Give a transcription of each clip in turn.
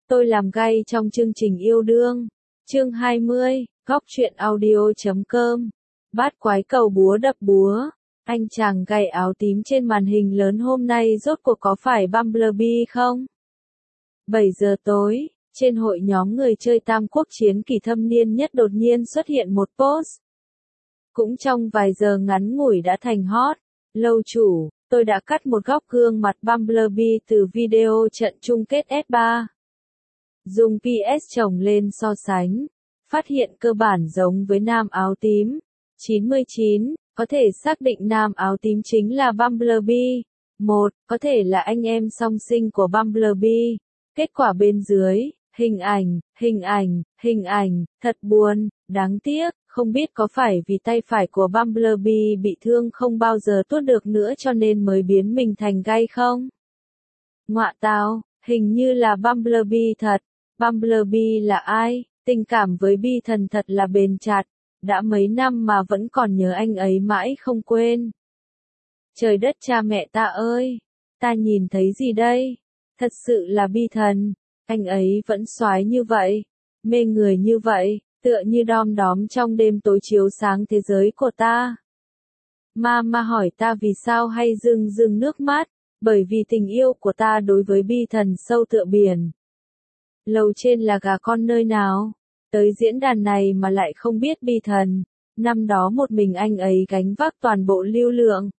Tôi làm gay trong chương trình yêu đương. Chương 20, góc truyện audio.com. Bát quái cầu búa đập búa. Anh chàng gay áo tím trên màn hình lớn hôm nay rốt cuộc có phải Bumblebee không? 7 giờ tối, trên hội nhóm người chơi Tam Quốc chiến kỳ thâm niên nhất đột nhiên xuất hiện một post. Cũng trong vài giờ ngắn ngủi đã thành hot. Lâu chủ, tôi đã cắt một góc gương mặt Bumblebee từ video trận chung kết S3. Dùng PS chồng lên so sánh, phát hiện cơ bản giống với nam áo tím. 99, có thể xác định nam áo tím chính là Bumblebee. 1, có thể là anh em song sinh của Bumblebee. Kết quả bên dưới, hình ảnh, thật buồn, đáng tiếc, không biết có phải vì tay phải của Bumblebee bị thương không bao giờ tuốt được nữa cho nên mới biến mình thành gay không? Ngoạ tào, hình như là Bumblebee thật. Bumblebee là ai? Tình cảm với Bi Thần thật là bền chặt. Đã mấy năm mà vẫn còn nhớ anh ấy mãi không quên. Trời đất cha mẹ ta ơi! Ta nhìn thấy gì đây? Thật sự là Bi Thần. Anh ấy vẫn soái như vậy. Mê người như vậy, tựa như đom đóm trong đêm tối chiếu sáng thế giới của ta. Ma hỏi ta vì sao hay rưng nước mắt. Bởi vì tình yêu của ta đối với Bi Thần sâu tựa biển. Lầu trên là gà con nơi nào? Tới diễn đàn này mà lại không biết Bi Thần. Năm đó một mình anh ấy gánh vác toàn bộ lưu lượng.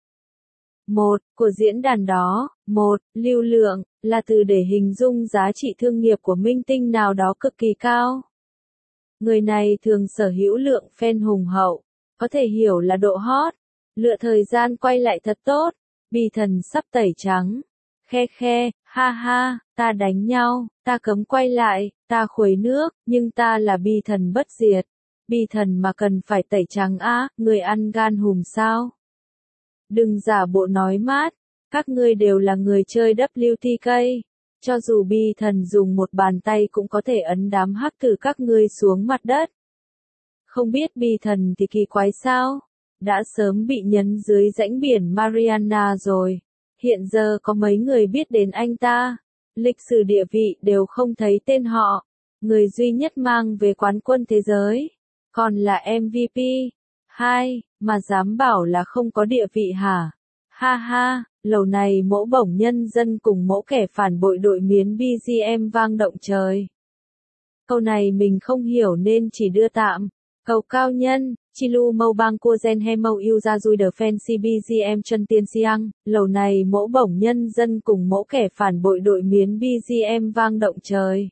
Của diễn đàn đó, lưu lượng, là từ để hình dung giá trị thương nghiệp của minh tinh nào đó cực kỳ cao. Người này thường sở hữu lượng fan hùng hậu, có thể hiểu là độ hot. Lựa thời gian quay lại thật tốt, Bi Thần sắp tẩy trắng. Khe, ha, ta đánh nhau, ta cấm quay lại, ta khuấy nước, nhưng ta là Bi Thần bất diệt. Bi Thần mà cần phải tẩy trắng á, người ăn gan hùm sao? Đừng giả bộ nói mát, các ngươi đều là người chơi WTK. Cho dù Bi Thần dùng một bàn tay cũng có thể ấn đám hắc tử các ngươi xuống mặt đất. Không biết Bi Thần thì kỳ quái sao? Đã sớm bị nhấn dưới rãnh biển Mariana rồi. Hiện giờ có mấy người biết đến anh ta. Lịch sử địa vị đều không thấy tên họ. Người duy nhất mang về quán quân thế giới. Còn là MVP. 2, mà dám bảo là không có địa vị hả? Ha, lầu này mỗ bổng nhân dân cùng mỗ kẻ phản bội đội miến BGM vang động trời. Câu này mình không hiểu nên chỉ đưa tạm. Cầu cao nhân, Chilu mâu bang cua gen he mâu yêu ra dui đờ fancy BGM chân tiên siang, lầu này mỗ bổng nhân dân cùng mỗ kẻ phản bội đội miến BGM vang động trời.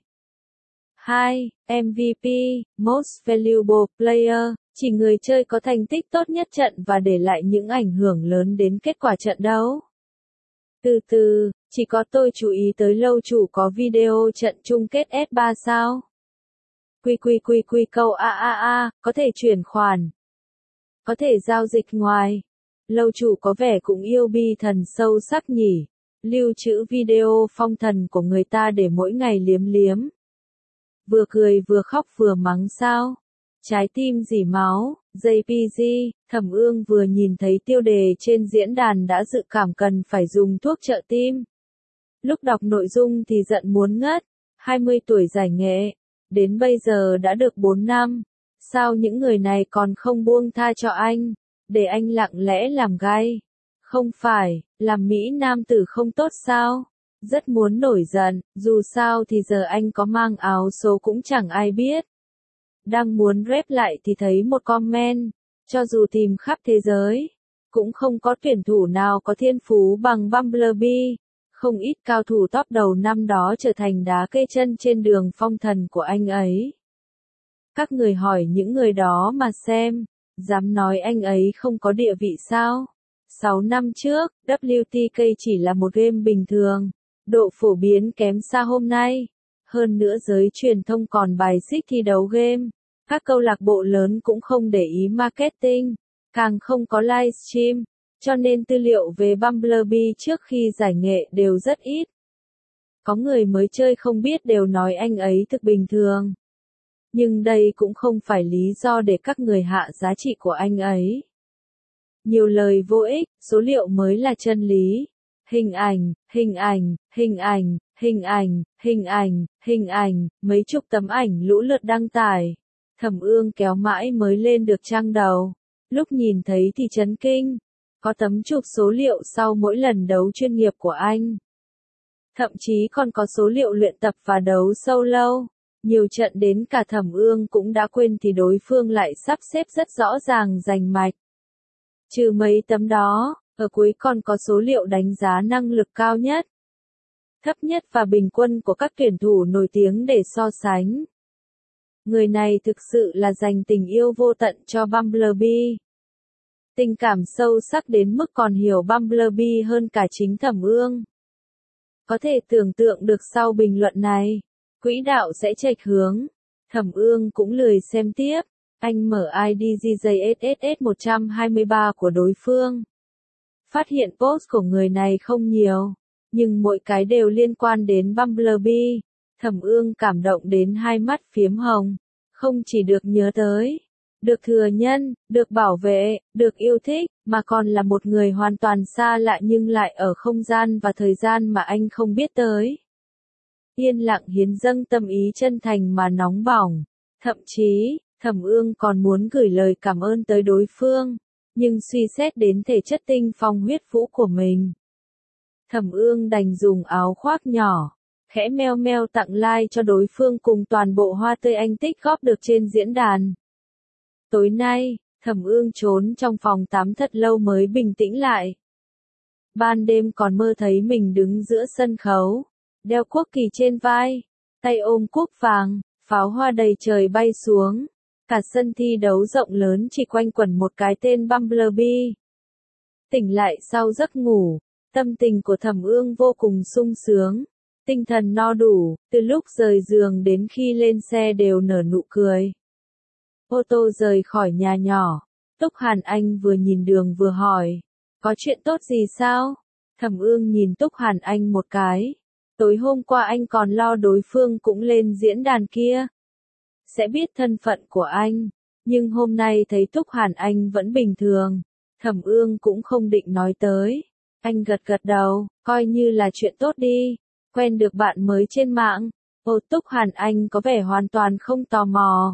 2. MVP, Most Valuable Player, chỉ người chơi có thành tích tốt nhất trận và để lại những ảnh hưởng lớn đến kết quả trận đấu. Từ, chỉ có tôi chú ý tới lâu chủ có video trận chung kết S3 sao? Quy câu có thể chuyển khoản. Có thể giao dịch ngoài. Lâu chủ có vẻ cũng yêu Bi Thần sâu sắc nhỉ. Lưu trữ video phong thần của người ta để mỗi ngày liếm. Vừa cười vừa khóc vừa mắng sao? Trái tim dỉ máu, JPG, Thẩm Ương vừa nhìn thấy tiêu đề trên diễn đàn đã dự cảm cần phải dùng thuốc trợ tim. Lúc đọc nội dung thì giận muốn ngất. 20 tuổi giải nghệ. Đến bây giờ đã được 4 năm. Sao những người này còn không buông tha cho anh? Để anh lặng lẽ làm gay. Không phải, làm Mỹ nam tử không tốt sao? Rất muốn nổi giận, dù sao thì giờ anh có mang áo số cũng chẳng ai biết. Đang muốn rep lại thì thấy một comment. Cho dù tìm khắp thế giới, cũng không có tuyển thủ nào có thiên phú bằng Bumblebee. Không ít cao thủ top đầu năm đó trở thành đá cây chân trên đường phong thần của anh ấy. Các người hỏi những người đó mà xem, dám nói anh ấy không có địa vị sao? 6 năm trước, WTK chỉ là một game bình thường, độ phổ biến kém xa hôm nay. Hơn nữa giới truyền thông còn bài xích thi đấu game. Các câu lạc bộ lớn cũng không để ý marketing, càng không có livestream. Cho nên tư liệu về Bumblebee trước khi giải nghệ đều rất ít. Có người mới chơi không biết đều nói anh ấy thực bình thường. Nhưng đây cũng không phải lý do để các người hạ giá trị của anh ấy. Nhiều lời vô ích, số liệu mới là chân lý. Hình ảnh, hình ảnh, mấy chục tấm ảnh lũ lượt đăng tải. Thẩm Ương kéo mãi mới lên được trang đầu. Lúc nhìn thấy thì chấn kinh. Có tấm chụp số liệu sau mỗi lần đấu chuyên nghiệp của anh. Thậm chí còn có số liệu luyện tập và đấu solo. Nhiều trận đến cả Thẩm Ương cũng đã quên thì đối phương lại sắp xếp rất rõ ràng rành mạch. Trừ mấy tấm đó, ở cuối còn có số liệu đánh giá năng lực cao nhất, thấp nhất và bình quân của các tuyển thủ nổi tiếng để so sánh. Người này thực sự là dành tình yêu vô tận cho Bumblebee. Tình cảm sâu sắc đến mức còn hiểu Bumblebee hơn cả chính Thẩm Ương. Có thể tưởng tượng được sau bình luận này, quỹ đạo sẽ chệch hướng. Thẩm Ương cũng lười xem tiếp. Anh mở ID GJSSS 123 của đối phương. Phát hiện post của người này không nhiều, nhưng mỗi cái đều liên quan đến Bumblebee. Thẩm Ương cảm động đến hai mắt phiếm hồng. Không chỉ được nhớ tới, được thừa nhân, được bảo vệ, được yêu thích, mà còn là một người hoàn toàn xa lạ nhưng lại ở không gian và thời gian mà anh không biết tới. Yên lặng hiến dâng tâm ý chân thành mà nóng bỏng. Thậm chí, Thẩm Ương còn muốn gửi lời cảm ơn tới đối phương, nhưng suy xét đến thể chất tinh phong huyết vũ của mình. Thẩm Ương đành dùng áo khoác nhỏ, khẽ meo meo tặng like cho đối phương cùng toàn bộ hoa tươi anh tích góp được trên diễn đàn. Tối nay, Thẩm Ương trốn trong phòng tắm thật lâu mới bình tĩnh lại. Ban đêm còn mơ thấy mình đứng giữa sân khấu, đeo quốc kỳ trên vai, tay ôm cúp vàng, pháo hoa đầy trời bay xuống. Cả sân thi đấu rộng lớn chỉ quanh quẩn một cái tên Bumblebee. Tỉnh lại sau giấc ngủ, tâm tình của Thẩm Ương vô cùng sung sướng, tinh thần no đủ, từ lúc rời giường đến khi lên xe đều nở nụ cười. Ô tô rời khỏi nhà nhỏ, Túc Hàn Anh vừa nhìn đường vừa hỏi, có chuyện tốt gì sao? Thẩm Ương nhìn Túc Hàn Anh một cái, tối hôm qua anh còn lo đối phương cũng lên diễn đàn kia sẽ biết thân phận của anh, nhưng hôm nay thấy Túc Hàn Anh vẫn bình thường, Thẩm Ương cũng không định nói tới. Anh gật gật đầu, coi như là chuyện tốt đi, quen được bạn mới trên mạng. Ô, Túc Hàn Anh có vẻ hoàn toàn không tò mò.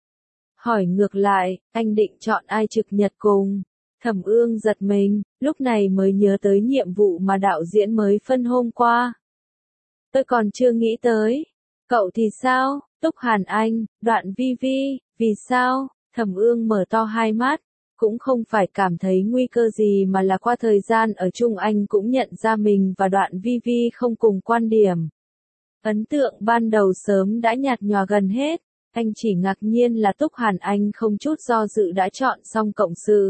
Hỏi ngược lại, anh định chọn ai trực nhật cùng? Thẩm Ương giật mình, lúc này mới nhớ tới nhiệm vụ mà đạo diễn mới phân hôm qua. Tôi còn chưa nghĩ tới. Cậu thì sao? Túc Hàn Anh, Đoạn Vi Vi, vì sao? Thẩm Ương mở to hai mắt, cũng không phải cảm thấy nguy cơ gì mà là qua thời gian ở chung anh cũng nhận ra mình và Đoạn Vi Vi không cùng quan điểm. Ấn tượng ban đầu sớm đã nhạt nhòa gần hết, anh chỉ ngạc nhiên là Túc Hàn Anh không chút do dự đã chọn xong cộng sự.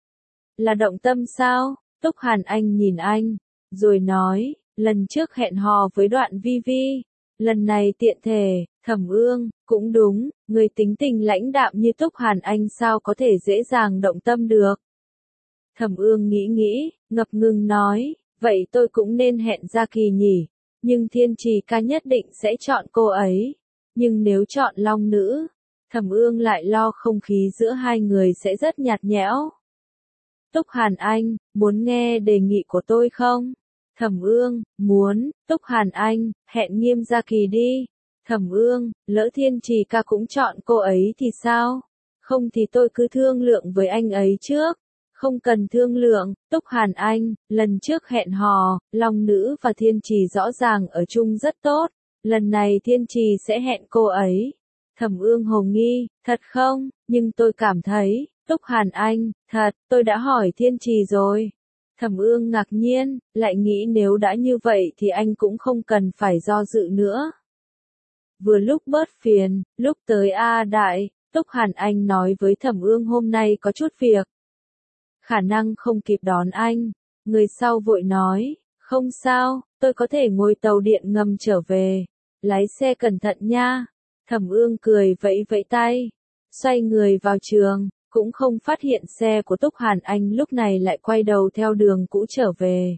Là động tâm sao? Túc Hàn Anh nhìn anh, rồi nói, lần trước hẹn hò với Đoạn Vi Vi. Lần này tiện thể, Thẩm Ương, cũng đúng, người tính tình lãnh đạm như Túc Hàn Anh sao có thể dễ dàng động tâm được. Thẩm Ương nghĩ, ngập ngừng nói, vậy tôi cũng nên hẹn Gia Kỳ nhỉ, nhưng Thiên Trì ca nhất định sẽ chọn cô ấy. Nhưng nếu chọn Long Nữ, Thẩm Ương lại lo không khí giữa hai người sẽ rất nhạt nhẽo. Túc Hàn Anh, muốn nghe đề nghị của tôi không? Thẩm Ương, muốn. Túc Hàn Anh, hẹn Nghiêm Gia Kỳ đi. Thẩm Ương, lỡ Thiên Trì ca cũng chọn cô ấy thì sao? Không thì tôi cứ thương lượng với anh ấy trước. Không cần thương lượng. Túc Hàn Anh, lần trước hẹn hò, Long Nữ và Thiên Trì rõ ràng ở chung rất tốt. Lần này Thiên Trì sẽ hẹn cô ấy. Thẩm Ương hồ nghi, thật không? Nhưng tôi cảm thấy, Túc Hàn Anh, thật, tôi đã hỏi Thiên Trì rồi. Thẩm Ương ngạc nhiên, lại nghĩ nếu đã như vậy thì anh cũng không cần phải do dự nữa. Vừa lúc bớt phiền, lúc tới A Đại, Túc Hàn Anh nói với Thẩm Ương hôm nay có chút việc. Khả năng không kịp đón anh. Người sau vội nói, không sao, tôi có thể ngồi tàu điện ngầm trở về. Lái xe cẩn thận nha. Thẩm Ương cười vẫy vẫy tay, xoay người vào trường, cũng không phát hiện xe của Túc Hàn Anh lúc này lại quay đầu theo đường cũ trở về.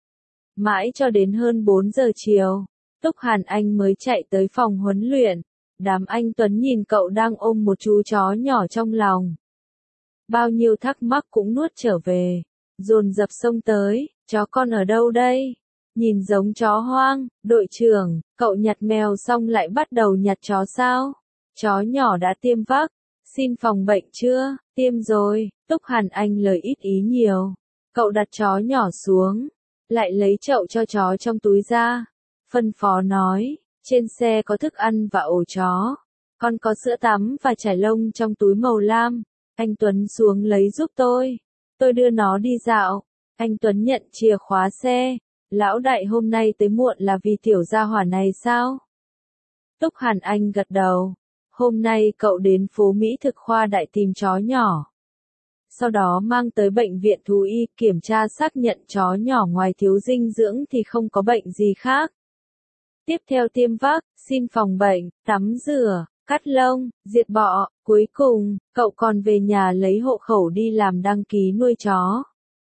Mãi cho đến hơn 4 giờ chiều, Túc Hàn Anh mới chạy tới phòng huấn luyện. Đám anh Tuấn nhìn cậu đang ôm một chú chó nhỏ trong lòng. Bao nhiêu thắc mắc cũng nuốt trở về, dồn dập xông tới, chó con ở đâu đây? nhìn giống chó hoang. Đội trưởng, cậu nhặt mèo xong lại bắt đầu nhặt chó sao? Chó nhỏ đã tiêm vắc, xin phòng bệnh chưa? Tiêm rồi. Túc Hàn Anh lời ít ý nhiều. Cậu đặt chó nhỏ xuống, lại lấy chậu cho chó trong túi ra. Phân phó nói, trên xe có thức ăn và ổ chó. Còn có sữa tắm và trải lông trong túi màu lam. Anh Tuấn xuống lấy giúp tôi. Tôi đưa nó đi dạo. Anh Tuấn nhận chìa khóa xe. Lão đại hôm nay tới muộn là vì tiểu gia hỏa này sao? Túc Hàn Anh gật đầu. Hôm nay cậu đến phố Mỹ thực khoa đại tìm chó nhỏ. Sau đó mang tới bệnh viện thú y kiểm tra xác nhận chó nhỏ ngoài thiếu dinh dưỡng thì không có bệnh gì khác. Tiếp theo tiêm vắc, xin phòng bệnh, tắm rửa, cắt lông, diệt bọ, cuối cùng, cậu còn về nhà lấy hộ khẩu đi làm đăng ký nuôi chó.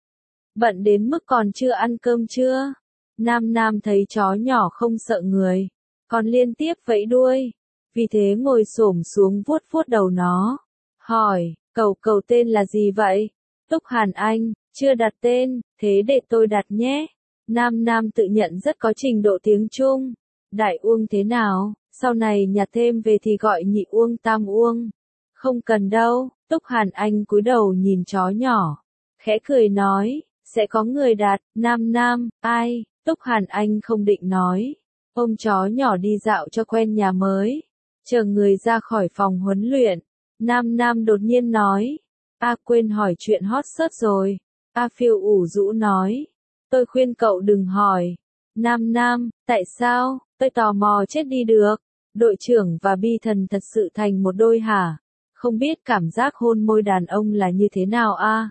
Bận đến mức còn chưa ăn cơm trưa. Nam Nam thấy chó nhỏ không sợ người, còn liên tiếp vẫy đuôi. Vì thế ngồi xổm xuống vuốt vuốt đầu nó. Hỏi, cậu tên là gì vậy? Túc Hàn Anh, chưa đặt tên, thế để tôi đặt nhé. Nam Nam tự nhận rất có trình độ tiếng Trung. Đại Uông thế nào? Sau này nhặt thêm về thì gọi nhị Uông tam Uông. Không cần đâu. Túc Hàn Anh cúi đầu nhìn chó nhỏ, khẽ cười nói, sẽ có người đặt. Nam Nam, ai? Túc Hàn Anh không định nói. Ôm chó nhỏ đi dạo cho quen nhà mới. Chờ người ra khỏi phòng huấn luyện, Nam Nam đột nhiên nói, quên hỏi chuyện hot search rồi. Phiêu ủ rũ nói, tôi khuyên cậu đừng hỏi. Nam Nam, tại sao? Tôi tò mò chết đi được. Đội trưởng và Bi Thần thật sự thành một đôi hả? Không biết cảm giác hôn môi đàn ông là như thế nào a?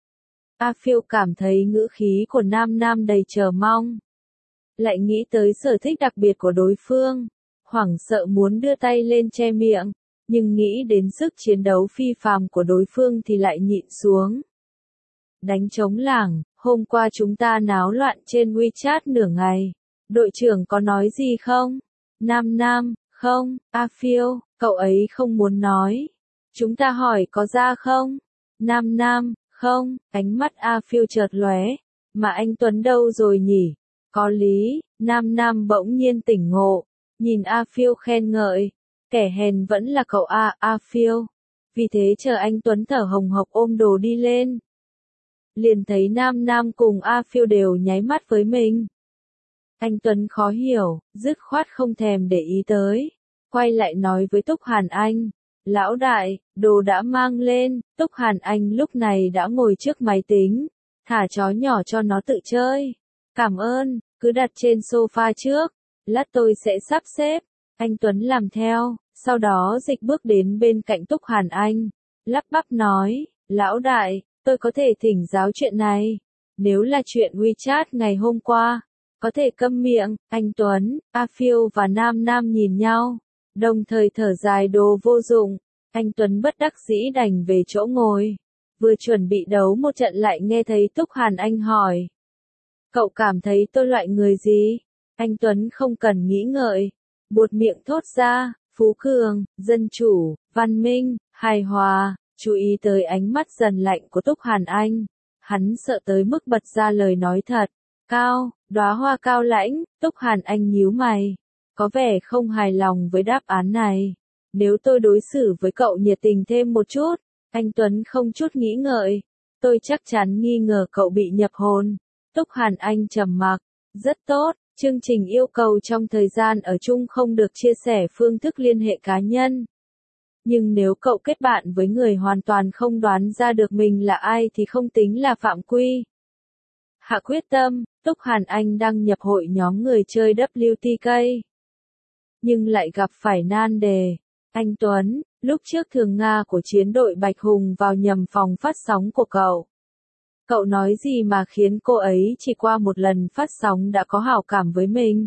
Phiêu cảm thấy ngữ khí của Nam Nam đầy chờ mong. Lại nghĩ tới sở thích đặc biệt của đối phương. Hoảng sợ muốn đưa tay lên che miệng, nhưng nghĩ đến sức chiến đấu phi phàm của đối phương thì lại nhịn xuống. Đánh trống lảng, hôm qua chúng ta náo loạn trên WeChat nửa ngày. Đội trưởng có nói gì không? Nam Nam, không. Phiêu, cậu ấy không muốn nói. Chúng ta hỏi có ra không? Nam Nam, không. Ánh mắt Phiêu chợt lóe. Mà anh Tuấn đâu rồi nhỉ? Có lý. Nam Nam bỗng nhiên tỉnh ngộ. Nhìn Phiêu khen ngợi. Kẻ hèn vẫn là cậu Phiêu. Vì thế chờ anh Tuấn thở hồng hộc ôm đồ đi lên. Liền thấy Nam Nam cùng Phiêu đều nháy mắt với mình. Anh Tuấn khó hiểu, dứt khoát không thèm để ý tới. Quay lại nói với Túc Hàn Anh. Lão đại, đồ đã mang lên. Túc Hàn Anh lúc này đã ngồi trước máy tính. Thả chó nhỏ cho nó tự chơi. Cảm ơn, cứ đặt trên sofa trước. Lát tôi sẽ sắp xếp. Anh Tuấn làm theo, sau đó dịch bước đến bên cạnh Túc Hàn Anh. Lắp bắp nói, lão đại, tôi có thể thỉnh giáo chuyện này. Nếu là chuyện WeChat ngày hôm qua, có thể câm miệng. Anh Tuấn, Phiêu và Nam Nam nhìn nhau, đồng thời thở dài đồ vô dụng. Anh Tuấn bất đắc dĩ đành về chỗ ngồi. Vừa chuẩn bị đấu một trận lại nghe thấy Túc Hàn Anh hỏi. Cậu cảm thấy tôi loại người gì? Anh Tuấn không cần nghĩ ngợi. Buột miệng thốt ra, phú cường, dân chủ, văn minh, hài hòa. Chú ý tới ánh mắt dần lạnh của Túc Hàn Anh. Hắn sợ tới mức bật ra lời nói thật. Cao, đóa hoa cao lãnh. Túc Hàn Anh nhíu mày. Có vẻ không hài lòng với đáp án này. Nếu tôi đối xử với cậu nhiệt tình thêm một chút. Anh Tuấn không chút nghĩ ngợi. Tôi chắc chắn nghi ngờ cậu bị nhập hồn. Túc Hàn Anh trầm mặc. Rất tốt. Chương trình yêu cầu trong thời gian ở chung không được chia sẻ phương thức liên hệ cá nhân. Nhưng nếu cậu kết bạn với người hoàn toàn không đoán ra được mình là ai thì không tính là phạm quy. Hạ quyết tâm, Túc Hàn Anh đăng nhập hội nhóm người chơi WTK. Nhưng lại gặp phải nan đề. Anh Tuấn, lúc trước thường Nga của chiến đội Bạch Hùng vào nhầm phòng phát sóng của cậu. Cậu nói gì mà khiến cô ấy chỉ qua một lần phát sóng đã có hảo cảm với mình?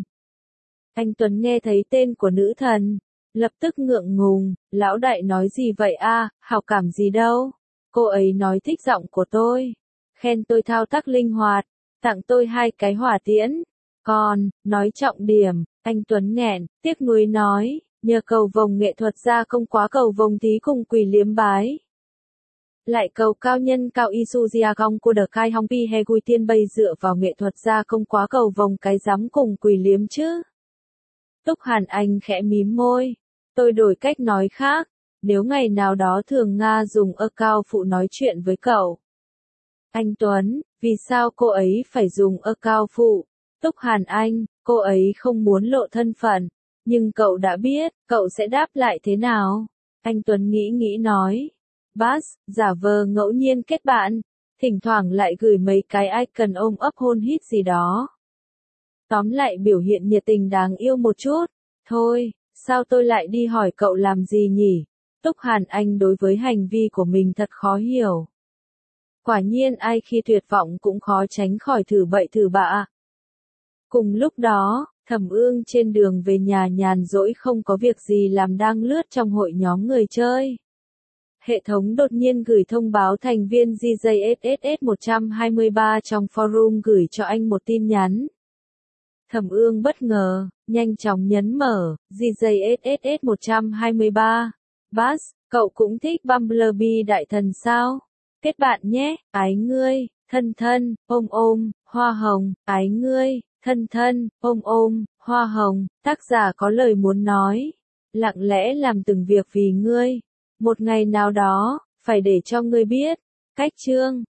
Anh Tuấn nghe thấy tên của nữ thần, lập tức ngượng ngùng, lão đại nói gì vậy hảo cảm gì đâu? Cô ấy nói thích giọng của tôi, khen tôi thao tác linh hoạt, tặng tôi 2 cái hỏa tiễn. Còn, nói trọng điểm, anh Tuấn nghẹn, tiếc nuối nói, nhờ cầu vồng nghệ thuật ra không quá cầu vồng tí cùng quỳ liếm bái. Lại cầu cao nhân cao Isugia Gong của đờ khai hong pi he gui tiên bây dựa vào nghệ thuật gia công quá cầu vòng cái dám cùng quỷ liếm chứ. Túc Hàn Anh khẽ mím môi. Tôi đổi cách nói khác. Nếu ngày nào đó Thường Nga dùng account phụ nói chuyện với cậu. Anh Tuấn, vì sao cô ấy phải dùng account phụ? Túc Hàn Anh, cô ấy không muốn lộ thân phận. Nhưng cậu đã biết, cậu sẽ đáp lại thế nào? Anh Tuấn nghĩ nói. Bass, giả vờ ngẫu nhiên kết bạn. Thỉnh thoảng lại gửi mấy cái icon ôm ấp hôn hít gì đó. Tóm lại biểu hiện nhiệt tình đáng yêu một chút. Thôi, sao tôi lại đi hỏi cậu làm gì nhỉ? Túc Hàn Anh đối với hành vi của mình thật khó hiểu. Quả nhiên ai khi tuyệt vọng cũng khó tránh khỏi thử bậy thử bạ. Cùng lúc đó, Thẩm Ương trên đường về nhà nhàn rỗi không có việc gì làm đang lướt trong hội nhóm người chơi. Hệ thống đột nhiên gửi thông báo thành viên GJSSS 123 trong forum gửi cho anh một tin nhắn. Thẩm Ương bất ngờ, nhanh chóng nhấn mở, GJSSS 123. Bass, cậu cũng thích Bumblebee đại thần sao? Kết bạn nhé, ái ngươi, thân thân, ôm ôm, hoa hồng, ái ngươi, thân thân, ôm ôm, hoa hồng, tác giả có lời muốn nói. Lặng lẽ làm từng việc vì ngươi. Một ngày nào đó, phải để cho ngươi biết. Cách chương